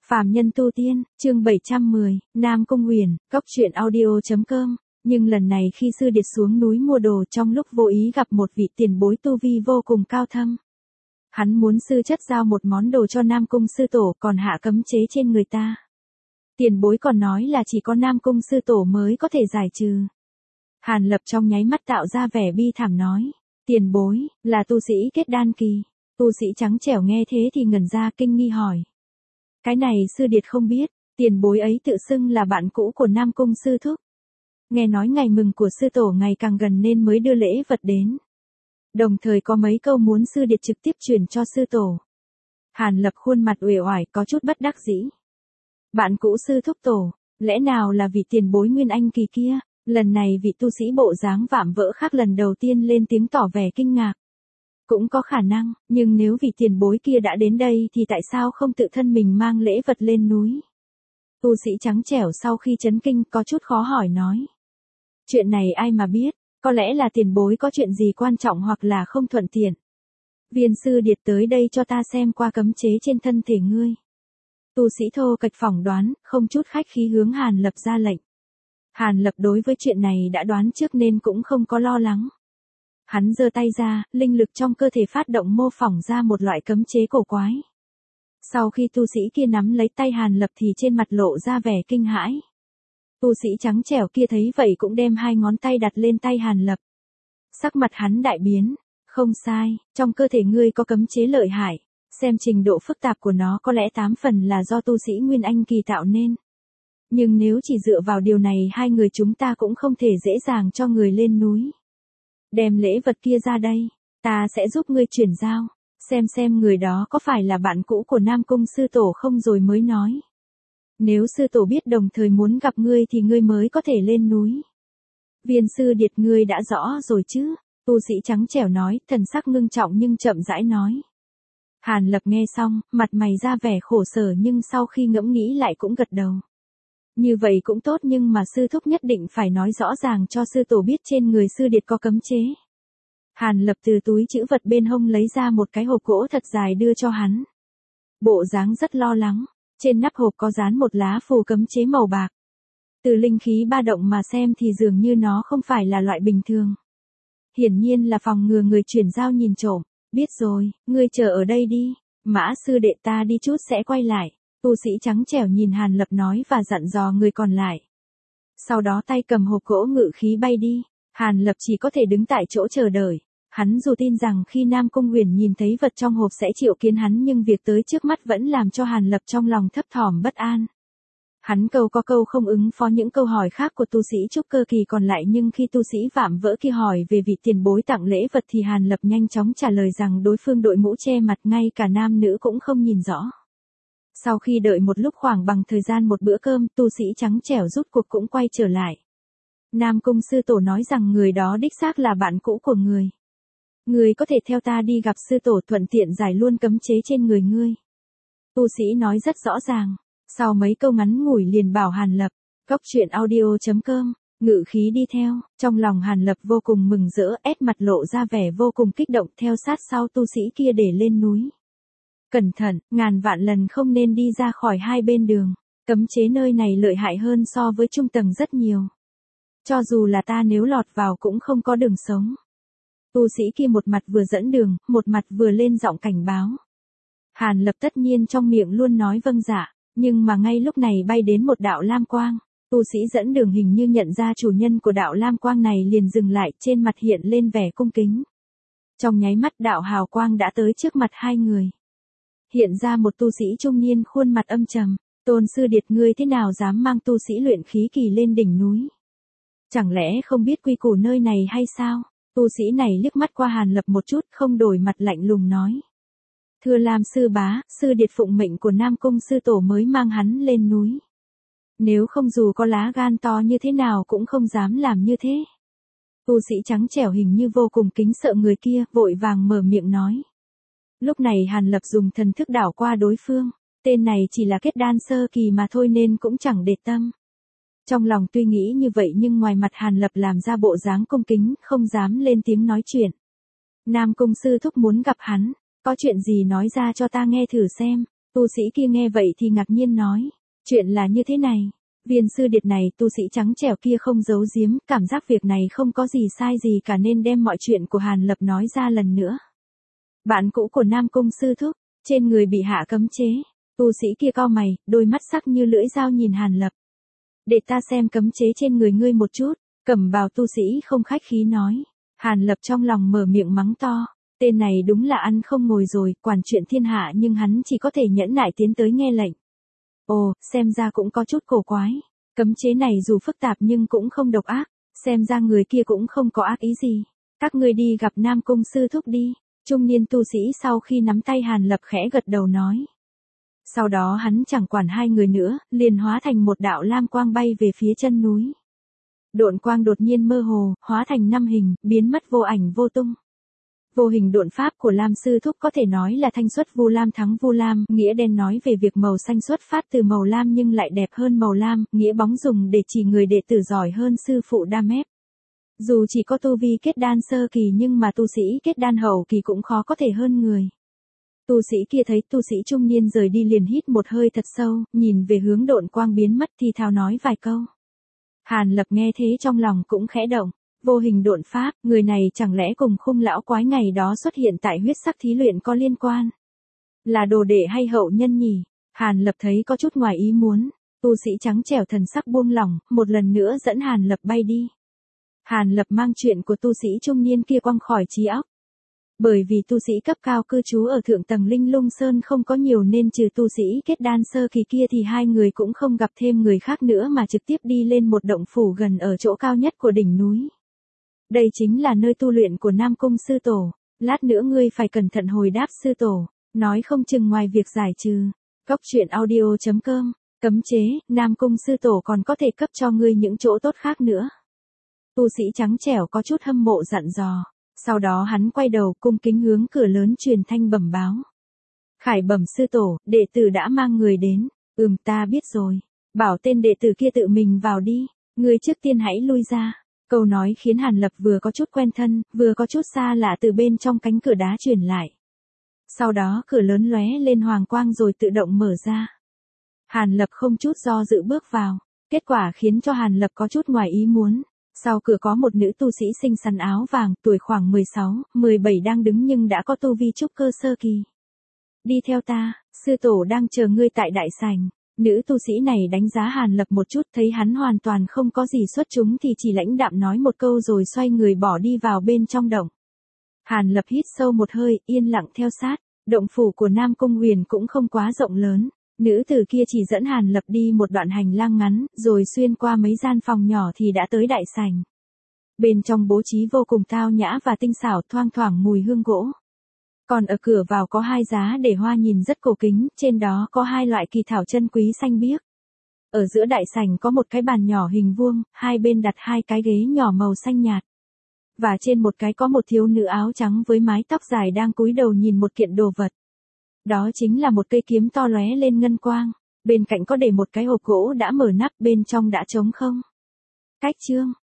Phàm nhân tu tiên, chương 710, Nam Cung Huyền, Cốc truyện audio.com. Nhưng lần này khi sư điệt xuống núi mua đồ trong lúc vô ý gặp một vị tiền bối tu vi vô cùng cao thâm. Hắn muốn sư chất giao một món đồ cho Nam Cung sư tổ còn hạ cấm chế trên người ta. Tiền bối còn nói là chỉ có Nam Cung sư tổ mới có thể giải trừ. Hàn Lập trong nháy mắt tạo ra vẻ bi thảm nói. Tiền bối, là tu sĩ kết đan kỳ. Tu sĩ trắng trẻo nghe thế thì ngẩn ra kinh nghi hỏi. Cái này sư điệt không biết, tiền bối ấy tự xưng là bạn cũ của Nam Cung sư thúc. Nghe nói ngày mừng của sư tổ ngày càng gần nên mới đưa lễ vật đến. Đồng thời có mấy câu muốn sư điệt trực tiếp truyền cho sư tổ. Hàn Lập khuôn mặt uể oải có chút bất đắc dĩ. Bạn cũ sư thúc tổ, lẽ nào là vị tiền bối Nguyên Anh kỳ kia? Lần này vị tu sĩ bộ dáng vạm vỡ khác lần đầu tiên lên tiếng tỏ vẻ kinh ngạc. Cũng có khả năng, nhưng nếu vị tiền bối kia đã đến đây thì tại sao không tự thân mình mang lễ vật lên núi? Tu sĩ trắng trẻo sau khi chấn kinh có chút khó hỏi nói. Chuyện này ai mà biết, có lẽ là tiền bối có chuyện gì quan trọng hoặc là không thuận tiện. Viên sư điệt tới đây cho ta xem qua cấm chế trên thân thể ngươi. Tu sĩ thô kệch phỏng đoán, không chút khách khí hướng Hàn Lập ra lệnh. Hàn Lập đối với chuyện này đã đoán trước nên cũng không có lo lắng. Hắn giơ tay ra, linh lực trong cơ thể phát động mô phỏng ra một loại cấm chế cổ quái. Sau khi tu sĩ kia nắm lấy tay Hàn Lập thì trên mặt lộ ra vẻ kinh hãi. Tu sĩ trắng trẻo kia thấy vậy cũng đem hai ngón tay đặt lên tay Hàn Lập. Sắc mặt hắn đại biến, không sai, trong cơ thể ngươi có cấm chế lợi hại, xem trình độ phức tạp của nó có lẽ 8 phần là do tu sĩ Nguyên Anh kỳ tạo nên. Nhưng nếu chỉ dựa vào điều này hai người chúng ta cũng không thể dễ dàng cho người lên núi. Đem lễ vật kia ra đây, ta sẽ giúp ngươi chuyển giao, xem người đó có phải là bạn cũ của Nam Cung sư tổ không rồi mới nói. Nếu sư tổ biết đồng thời muốn gặp ngươi thì ngươi mới có thể lên núi. Viên sư điệt ngươi đã rõ rồi chứ, tu sĩ trắng trẻo nói, thần sắc ngưng trọng nhưng chậm rãi nói. Hàn Lập nghe xong, mặt mày ra vẻ khổ sở nhưng sau khi ngẫm nghĩ lại cũng gật đầu. Như vậy cũng tốt nhưng mà sư thúc nhất định phải nói rõ ràng cho sư tổ biết trên người sư điệt có cấm chế. Hàn Lập từ túi trữ vật bên hông lấy ra một cái hộp gỗ thật dài đưa cho hắn. Bộ dáng rất lo lắng, trên nắp hộp có dán một lá phù cấm chế màu bạc. Từ linh khí ba động mà xem thì dường như nó không phải là loại bình thường. Hiển nhiên là phòng ngừa người chuyển giao nhìn trộm. Biết rồi, ngươi chờ ở đây đi, Mã sư đệ ta đi chút sẽ quay lại. Tu sĩ trắng trẻo nhìn Hàn Lập nói và dặn dò người còn lại. Sau đó tay cầm hộp gỗ ngự khí bay đi, Hàn Lập chỉ có thể đứng tại chỗ chờ đợi. Hắn dù tin rằng khi Nam Cung Huyền nhìn thấy vật trong hộp sẽ triệu kiến hắn nhưng việc tới trước mắt vẫn làm cho Hàn Lập trong lòng thấp thỏm bất an. Hắn câu có câu không ứng phó những câu hỏi khác của tu sĩ trúc cơ kỳ còn lại nhưng khi tu sĩ vạm vỡ kia hỏi về vị tiền bối tặng lễ vật thì Hàn Lập nhanh chóng trả lời rằng đối phương đội mũ che mặt ngay cả nam nữ cũng không nhìn rõ. Sau khi đợi một lúc khoảng bằng thời gian một bữa cơm, tu sĩ trắng trẻo rút cuộc cũng quay trở lại. Nam Cung sư tổ nói rằng người đó đích xác là bạn cũ của người. Người có thể theo ta đi gặp sư tổ thuận tiện giải luôn cấm chế trên người ngươi. Tu sĩ nói rất rõ ràng, sau mấy câu ngắn ngủi liền bảo Hàn Lập, Cốc truyện audio.com, ngự khí đi theo, trong lòng Hàn Lập vô cùng mừng rỡ, mặt lộ ra vẻ vô cùng kích động theo sát sau tu sĩ kia để lên núi. Cẩn thận, ngàn vạn lần không nên đi ra khỏi hai bên đường, cấm chế nơi này lợi hại hơn so với trung tầng rất nhiều. Cho dù là ta nếu lọt vào cũng không có đường sống. Tu sĩ kia một mặt vừa dẫn đường, một mặt vừa lên giọng cảnh báo. Hàn Lập tất nhiên trong miệng luôn nói vâng dạ, nhưng mà ngay lúc này bay đến một đạo lam quang. Tu sĩ dẫn đường hình như nhận ra chủ nhân của đạo lam quang này liền dừng lại, trên mặt hiện lên vẻ cung kính. Trong nháy mắt đạo hào quang đã tới trước mặt hai người. Hiện ra một tu sĩ trung niên khuôn mặt âm trầm, Tôn sư điệt ngươi thế nào dám mang tu sĩ luyện khí kỳ lên đỉnh núi? Chẳng lẽ không biết quy củ nơi này hay sao? Tu sĩ này liếc mắt qua Hàn Lập một chút không đổi mặt lạnh lùng nói. Thưa Lam sư bá, sư điệt phụng mệnh của Nam Cung sư tổ mới mang hắn lên núi. Nếu không dù có lá gan to như thế nào cũng không dám làm như thế. Tu sĩ trắng trẻo hình như vô cùng kính sợ người kia, vội vàng mở miệng nói. Lúc này Hàn Lập dùng thần thức đảo qua đối phương, tên này chỉ là kết đan sơ kỳ mà thôi nên cũng chẳng để tâm. Trong lòng tuy nghĩ như vậy nhưng ngoài mặt Hàn Lập làm ra bộ dáng cung kính, không dám lên tiếng nói chuyện. Nam Cung sư thúc muốn gặp hắn, có chuyện gì nói ra cho ta nghe thử xem. Tu sĩ kia nghe vậy thì ngạc nhiên nói. Chuyện là như thế này. Viên sư điệt này tu sĩ trắng trẻo kia không giấu giếm, cảm giác việc này không có gì sai gì cả nên đem mọi chuyện của Hàn Lập nói ra lần nữa. Bạn cũ của Nam Cung sư thúc, trên người bị hạ cấm chế. Tu sĩ kia cau mày, đôi mắt sắc như lưỡi dao nhìn Hàn Lập. Để ta xem cấm chế trên người ngươi một chút, Cẩm bào tu sĩ không khách khí nói. Hàn Lập trong lòng mở miệng mắng to. Tên này đúng là ăn không ngồi rồi, quản chuyện thiên hạ nhưng hắn chỉ có thể nhẫn nại tiến tới nghe lệnh. Ồ, xem ra cũng có chút cổ quái. Cấm chế này dù phức tạp nhưng cũng không độc ác, xem ra người kia cũng không có ác ý gì. Các ngươi đi gặp Nam Cung sư thúc đi. Trung niên tu sĩ sau khi nắm tay Hàn Lập khẽ gật đầu nói. Sau đó hắn chẳng quản hai người nữa, liền hóa thành một đạo lam quang bay về phía chân núi. Độn quang đột nhiên mơ hồ, hóa thành 5 hình, biến mất vô ảnh vô tung. Vô hình độn pháp của Lam sư thúc có thể nói là thanh xuất Vu Lam thắng Vu Lam, nghĩa đen nói về việc màu xanh xuất phát từ màu lam nhưng lại đẹp hơn màu lam, nghĩa bóng dùng để chỉ người đệ tử giỏi hơn sư phụ đa mép. Dù chỉ có tu vi kết đan sơ kỳ nhưng mà tu sĩ kết đan hậu kỳ cũng khó có thể hơn người. Tu sĩ kia thấy tu sĩ trung niên rời đi liền hít một hơi thật sâu, nhìn về hướng độn quang biến mất thì thào nói vài câu. Hàn Lập nghe thế trong lòng cũng khẽ động. Vô hình độn pháp, người này chẳng lẽ cùng Khung lão quái ngày đó xuất hiện tại huyết sắc thí luyện có liên quan? Là đồ đệ hay hậu nhân nhỉ? Hàn Lập thấy có chút ngoài ý muốn. Tu sĩ trắng trẻo thần sắc buông lỏng, một lần nữa dẫn Hàn Lập bay đi. Hàn Lập mang chuyện của tu sĩ trung niên kia quăng khỏi trí óc. Bởi vì tu sĩ cấp cao cư trú ở thượng tầng Linh Lung Sơn không có nhiều nên trừ tu sĩ kết đan sơ kỳ kia thì hai người cũng không gặp thêm người khác nữa mà trực tiếp đi lên một động phủ gần ở chỗ cao nhất của đỉnh núi. Đây chính là nơi tu luyện của Nam Cung sư tổ, lát nữa ngươi phải cẩn thận hồi đáp sư tổ, nói không chừng ngoài việc giải trừ. Cốc truyện audio.com, cấm chế, Nam Cung sư tổ còn có thể cấp cho ngươi những chỗ tốt khác nữa. Tu sĩ trắng trẻo có chút hâm mộ dặn dò, sau đó hắn quay đầu cung kính hướng cửa lớn truyền thanh bẩm báo. Khải bẩm sư tổ, đệ tử đã mang người đến, ta biết rồi, bảo tên đệ tử kia tự mình vào đi, ngươi trước tiên hãy lui ra. Câu nói khiến Hàn Lập vừa có chút quen thân, vừa có chút xa lạ từ bên trong cánh cửa đá truyền lại. Sau đó cửa lớn lóe lên hoàng quang rồi tự động mở ra. Hàn Lập không chút do dự bước vào, kết quả khiến cho Hàn Lập có chút ngoài ý muốn. Sau cửa có một nữ tu sĩ xinh xắn áo vàng, tuổi khoảng 16, 17 đang đứng nhưng đã có tu vi trúc cơ sơ kỳ. Đi theo ta, sư tổ đang chờ ngươi tại đại sảnh. Nữ tu sĩ này đánh giá Hàn Lập một chút, thấy hắn hoàn toàn không có gì xuất chúng thì chỉ lãnh đạm nói một câu rồi xoay người bỏ đi vào bên trong động. Hàn Lập hít sâu một hơi, yên lặng theo sát. Động phủ của Nam Cung Huyền cũng không quá rộng lớn. Nữ tử kia chỉ dẫn Hàn Lập đi một đoạn hành lang ngắn, rồi xuyên qua mấy gian phòng nhỏ thì đã tới đại sảnh. Bên trong bố trí vô cùng tao nhã và tinh xảo, thoang thoảng mùi hương gỗ. Còn ở cửa vào có 2 giá để hoa nhìn rất cổ kính, trên đó có 2 loại kỳ thảo chân quý xanh biếc. Ở giữa đại sảnh có một cái bàn nhỏ hình vuông, hai bên đặt 2 cái ghế nhỏ màu xanh nhạt. Và trên một cái có một thiếu nữ áo trắng với mái tóc dài đang cúi đầu nhìn một kiện đồ vật. Đó chính là một cây kiếm to lóe lên ngân quang, bên cạnh có để một cái hộp gỗ đã mở nắp, bên trong đã trống không. Cách chương